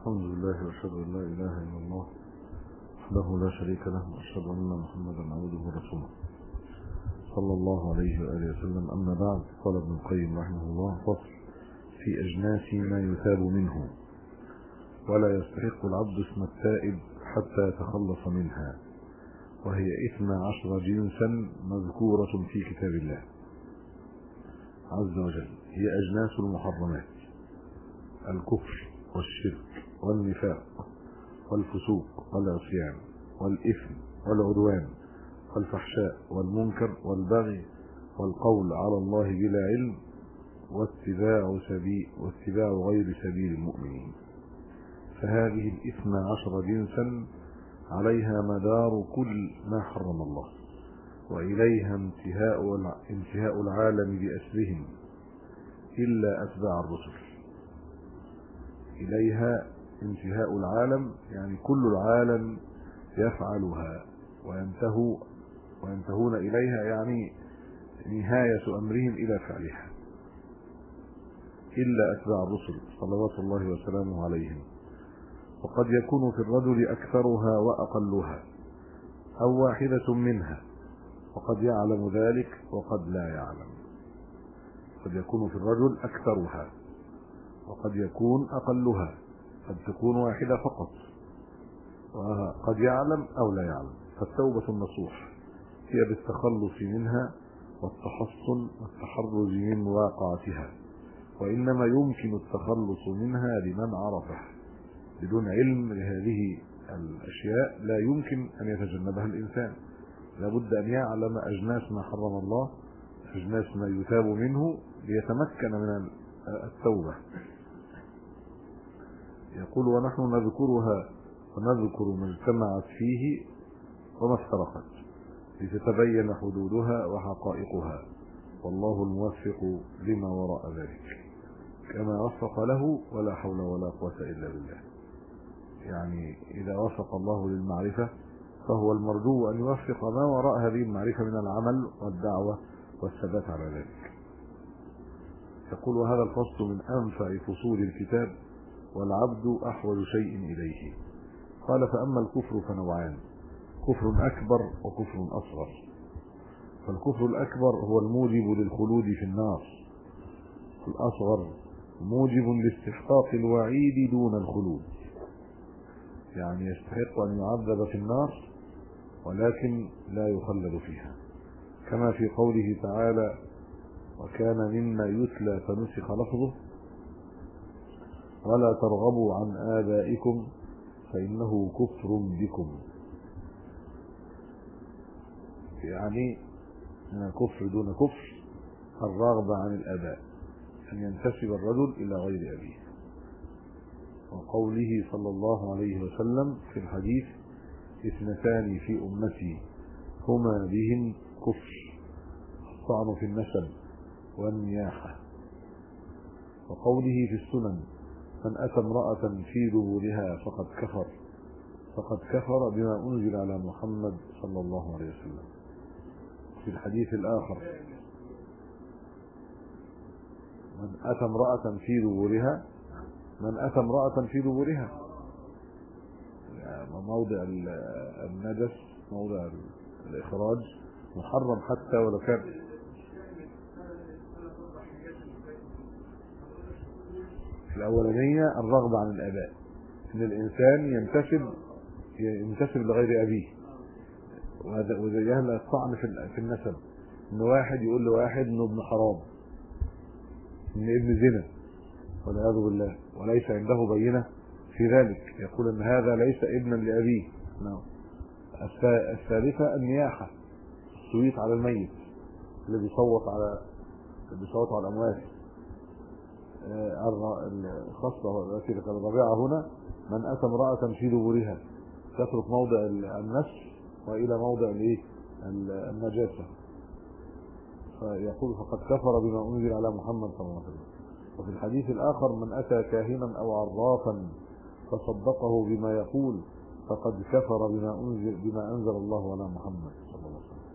الحمد لله واشهد ان لا اله الا الله وحده لا شريك له واشهد ان محمدا عبده ورسوله صلى الله عليه واله وسلم. اما بعد، قال ابن القيم رحمه الله: فصل في اجناس ما يثاب منه، ولا يستحق العبد اسم التائب حتى يتخلص منها، وهي 12 جنسا مذكورة في كتاب الله عز وجل. هي اجناس المحرمات: الكفر والشرك والنفاق والفسوق والعصيان والإثم والعدوان والفحشاء والمنكر والبغي والقول على الله بلا علم واتباع غير سبيل المؤمنين. فهذه 12 جنسا عليها مدار كل ما حرم الله، وإليها انتهاء العالم بأسرهم إلا أتباع الرسل. إليها انتهاء العالم، يعني كل العالم يفعلها وينتهون إليها، يعني نهاية أمرهم إلى فعلها، إلا أتباع الرسل صلوات الله وسلامه عليهم. وقد يكون في الرجل أكثرها وأقلها أو واحدة منها، وقد يعلم ذلك وقد لا يعلم. قد يكون في الرجل أكثرها وقد يكون أقلها، قد تكون واحدة فقط، وقد يعلم أو لا يعلم. فالتوبة النصوح هي بالتخلص منها والتحصن والتحرز من واقعتها، وإنما يمكن التخلص منها لمن عرفه. بدون علم لهذه الأشياء لا يمكن أن يتجنبها الإنسان. لابد أن يعلم أجناس ما حرم الله، أجناس ما يتاب منه، ليتمكن من التوبة. يقول: ونحن نذكرها ونذكر ما اجتمعت فيه وما افترقت، لتتبين حدودها وحقائقها، والله الموفق لما وراء ذلك، كما وفق له، ولا حول ولا قوة إلا بالله. يعني إذا وفق الله للمعرفة فهو المرجو أن يوفق ما وراء هذه المعرفة من العمل والدعوة والثبات على ذلك. يقول: وهذا الفصل من أنفع فصول الكتاب، والعبد أحوج شيء إليه. قال: فأما الكفر فنوعان: كفر أكبر وكفر أصغر. فالكفر الأكبر هو الموجب للخلود في النار، الأصغر موجب لاستحقاق الوعيد دون الخلود، يعني يستحق أن يعذب في النار ولكن لا يخلد فيها، كما في قوله تعالى: وكان مما يتلى فنسخ لفظه ولا ترغبوا عن آبائكم فإنه كفر بكم. يعني من الكفر دون كفر الرغبة عن الآباء، أن ينتسب الرجل إلى غير أبيه. وقوله صلى الله عليه وسلم في الحديث: 2 في أمتي هما بهن كفر: الطعن في النسب والنياحة. وقوله في السنن: من أتى امرأة في دبرها فقد كفر بما أنزل على محمد صلى الله عليه وسلم. في الحديث الآخر: من أتى امرأة في دبرها، يعني موضع النجس، موضع الإخراج محرم حتى ولو كان. الأولانية الرغبة عن الآباء، إن الإنسان ينتسب لغير أبيه، وزيها الطعن في النسب، إن واحد يقول لواحد إنه ابن حرام، إن ابن زنا والعياذ بالله، وليس عنده بينة في ذلك، يقول إن هذا ليس ابنا لأبيه. الثالثة النياحة، الصويت على الميت، اللي بيصوت على الأموات. الخاصة التي ذكر الرابعة هنا: من أتى امرأة في دبرها، تترك موضع النسل وإلى موضع النجاسة. فيقول: فقد كفر بما أنزل على محمد صلى الله عليه وسلم. وفي الحديث الآخر: من أتى كاهنا أو عرافا فصدقه بما يقول فقد كفر بما أنزل الله على محمد صلى الله عليه وسلم.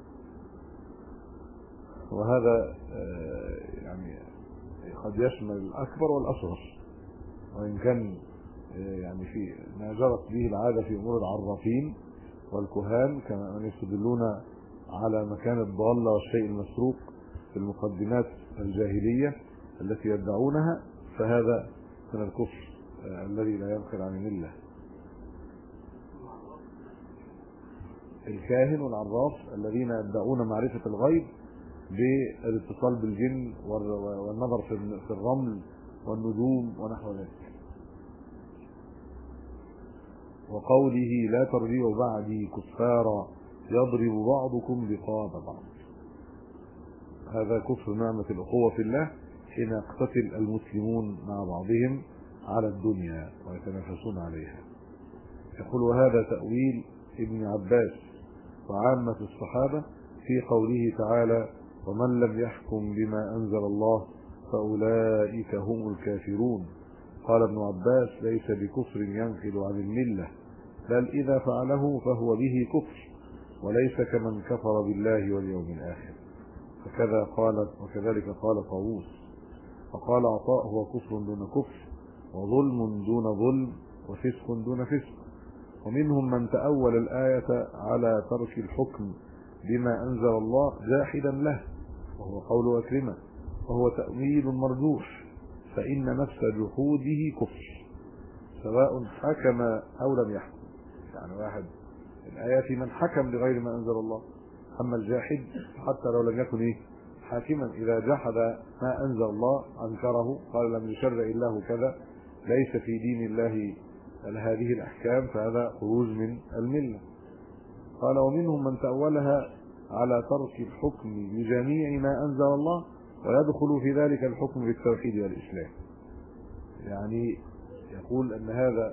وهذا يعني قد يشمل الأكبر والأصغر، وإن كان يعني في ما جرت به العادة في أمور العرافين والكهان، كما أن يستدلون على مكان الضالة والشيء المسروق في المقدمات الجاهلية التي يدعونها، فهذا من الكفر الذي لا ينقل عن الملة. الكاهن والعراف الذين يدعون معرفة الغيب بالاتصال بالجن والنظر في الرمل والنجوم ونحو ذلك. وقوله لا ترجعوا بعدي كفارا يضرب بعضكم رقاب بعض، هذا كفر نعمة الأخوة في الله حين يقتتل المسلمون مع بعضهم على الدنيا ويتنافسون عليها. يقول وهذا تأويل ابن عباس وعامة الصحابة في قوله تعالى ومن لم يحكم بما أنزل الله فأولئك هم الكافرون. قال ابن عباس ليس بكفر ينقل عن الملة، بل إذا فعله فهو به كفر، وليس كمن كفر بالله واليوم الآخر. وكذلك قال طاووس. وقال عطاء هو كفر دون كفر، وظلم دون ظلم، وفسق دون فسق. ومنهم من تأول الآية على ترك الحكم بما أنزل الله جاحدا له، وهو قول أكرمة، وهو تأويل مرجوح، فإن نفس جحوده كفر سواء حكم أو لم يحكم. يعني واحد الآية في من حكم بغير ما أنزل الله، أما الجاحد حتى لو لم يكن حاكما إذا جحد ما أنزل الله أنكره، قال لم يشرع الله كذا، ليس في دين الله هذه الأحكام، فهذا خروج من الملة. قال ومنهم من تأولها على ترك الحكم بجميع ما أنزل الله، ويدخل في ذلك الحكم بالتوحيد والإسلام. يعني يقول أن هذا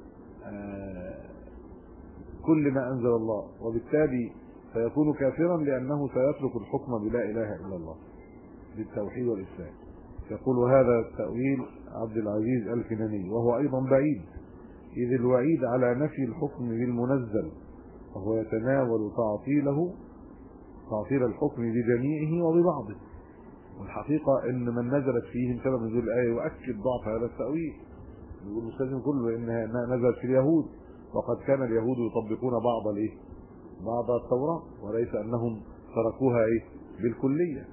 كل ما أنزل الله، وبالتالي سيكون كافرا لأنه سيترك الحكم بلا إله إلا الله بالتوحيد والإسلام. يقول هذا تأويل عبد العزيز الكناني، وهو أيضا بعيد، إذ الوعيد على نفي الحكم بالمنزل، وهو يتناول تعطيل الحكم بجميعه وببعضه. والحقيقة ان من نزلت فيهم سبب نزول الآية يؤكد ضعف هذا التأويل. يقول المستلزم كله انها نزلت في اليهود، وقد كان اليهود يطبقون بعض التوراة، وليس انهم تركوها بالكلية.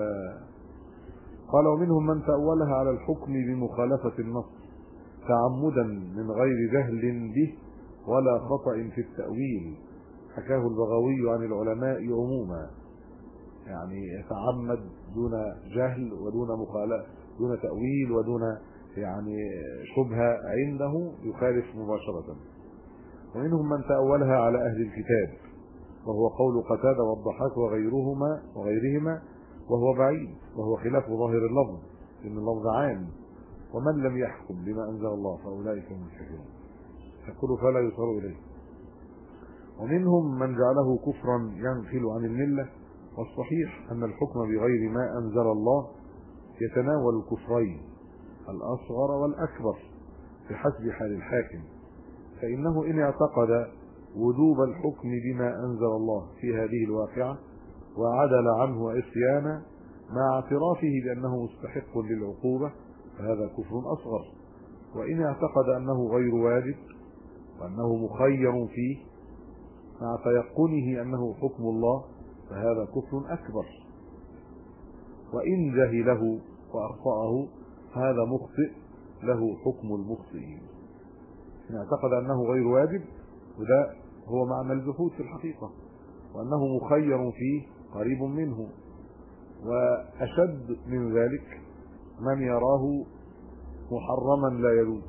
قال ومنهم من تأولها على الحكم بمخالفة النص تعمدا من غير جهل به ولا خطأ في التأويل، حكاه البغوي عن العلماء عموما. يعني يتعمد دون جهل ودون مخالفة، دون تأويل ودون شبهة عنده يخالف مباشرة. ومنهم من تأولها على أهل الكتاب، وهو قول قتادة والضحاك وغيرهما، وهو بعيد، وهو خلاف ظاهر اللفظ، لأن اللفظ عام، ومن لم يحكم بما أنزل الله فأولئك هم الكافرون. يقول فلا يصار إليه. ومنهم من جعله كفرا ينقل عن الملة، والصحيح أن الحكم بغير ما أنزل الله يتناول الكفرين الأصغر والأكبر بحسب حال الحاكم، فإنه إن اعتقد وجوب الحكم بما أنزل الله في هذه الواقعة وعدل عنه وإصيانا مع اعترافه بأنه مستحق للعقوبة فهذا كفر أصغر. وإن اعتقد أنه غير واجب وأنه مخير فيه مع تيقنه أنه حكم الله فهذا كفر أكبر. وإن جهله وأخطأه هذا مخطئ له حكم المخطئين. إن اعتقد أنه غير واجب، وده هو معنى الجحود في الحقيقة، وأنه مخير فيه قريب منه. وأشد من ذلك من يراه محرما لا يجوز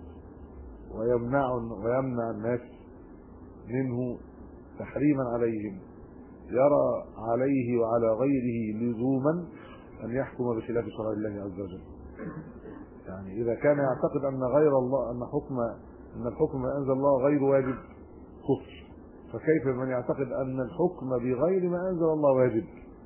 ويمنع الناس منه تحريما عليهم، يرى عليه وعلى غيره لزوما أن يحكم بخلاف شرع الله عز وجل. يعني إذا كان يعتقد أن غير الله أن الحكم ما أنزل الله غير واجب كفر، فكيف من يعتقد أن الحكم بغير ما أنزل الله واجب؟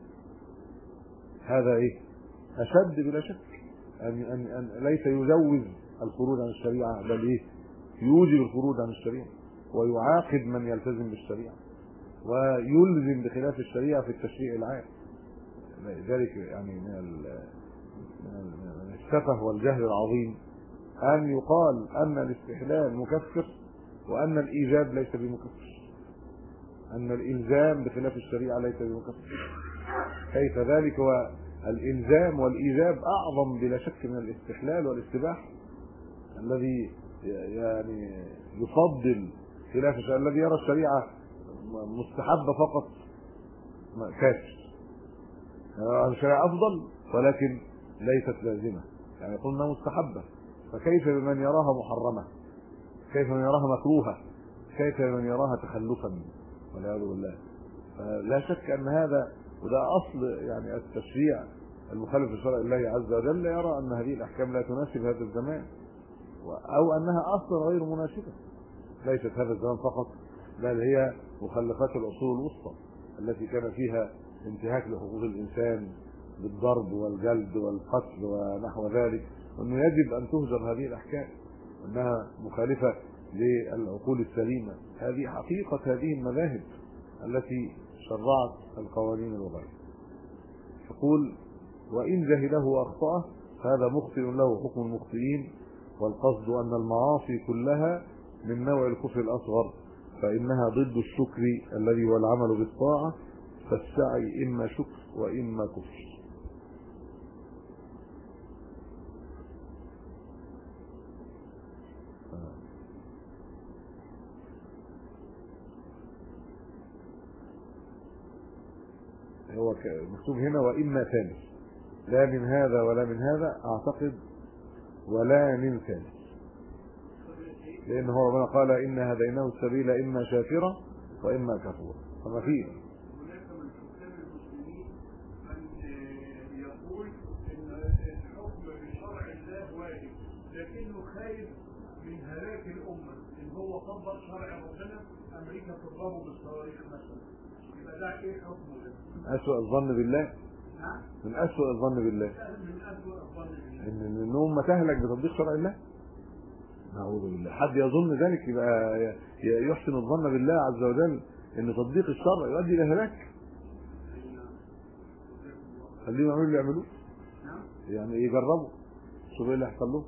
هذا أشد بلا شك. أن ليس يجوز الخروج عن الشريعة، بل يوجب الخروج عن الشريعة ويعاقب من يلتزم بالشريعة ويلزم بخلاف الشريعة في التشريع العام. ذلك من السفه والجهل العظيم أن يقال أن الاستحلال مكفر وأن الإيجاب ليس بمكفر، أن الإلزام بخلاف الشريعة ليس بمكفر. كيف ذلك؟ والإلزام والإيجاب أعظم بلا شك من الاستحلال والاستباحة. الذي يعني يفضل خلاف الشريعة، الذي يرى الشريعة مستحبة فقط كافر. الشريعة أفضل ولكن ليست لازمة، يعني قلنا مستحبة، فكيف بمن يراها محرمة؟ كيف من يراها مكروهة؟ كيف من يراها تخلفا والعياذ بالله؟ لا شك أن هذا، وده أصل يعني التشريع المخالف لشرع الله عز وجل، يرى أن هذه الأحكام لا تناسب هذا الزمان، أو أنها أصلا غير مناسبة. ليست هذا الزمان فقط، بل هي مخلفات العصور الوسطى التي كان فيها انتهاك لحقوق الإنسان بالضرب والجلد والقتل ونحو ذلك، وأنه يجب أن تهجر هذه الأحكام، أنها مخالفة للعقول السليمة. هذه حقيقة هذه المذاهب التي شرعت القوانين الوضعية. يقول: وإن جهله وأخطأه هذا مخطئ له حكم المخطئين، والقصد أن المعاصي كلها من نوع الكفر الأصغر، فإنها ضد الشكر الذي هو العمل بالطاعة، فالسعي إما شكر وإما كفر. هو مكتوب هنا وإما ثالث، لا من هذا ولا من هذا أعتقد، ولا من ثالث، لأن هو ربنا قال إن هديناه السبيل إما شاكرا وإما كفورا، فما فيه. هناك من حكام المسلمين من يقول إن الحكم بشرع الله واجب، لكنه خايف من هلاك الأمة، إن هو طبق شرع ربنا أمريكا تضربه بالصواريخ مثلا، يبقى ده إيه حكمه ده؟ من أسوأ الظن بالله. نعم؟ من أسوأ الظن بالله. من أسوأ الظن بالله. إن الأمة تهلك بتطبيق شرع الله. نعوذ بالله. حد يظن ذلك يبقى يحسن الظن بالله عز وجل ان تطبيق الشرع يؤدي الى هلاك. خليهم يعملوا اللي يعملوه، يعني يجربوا شوف ايه اللي هيحصل لهم،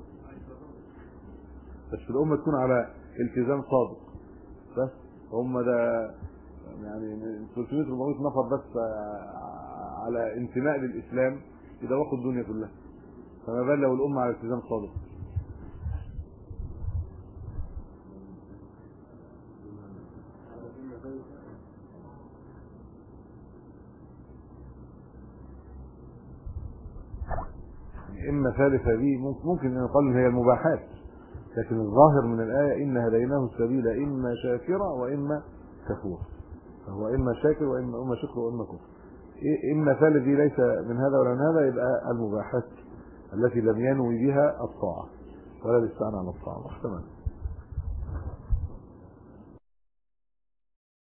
بس الامه تكون على التزام صادق. بس هم ده يعني 300 400 نفر بس على انتماء للاسلام يدوقوا الدنيا كلها، فما بال لو الامه على التزام صادق. إما ثالثة دي ممكن أن يقال هي المباحات، لكن الظاهر من الآية إن هديناه السبيل إما شاكرا وإما كفورا، فهو إما شاكر وإما شكر وإما كفر. إما ثالث دي ليس من هذا ولا من هذا، يبقى المباحات التي لم ينوي بها الطاعة ولا الاستعانة على الطاعة محتمل.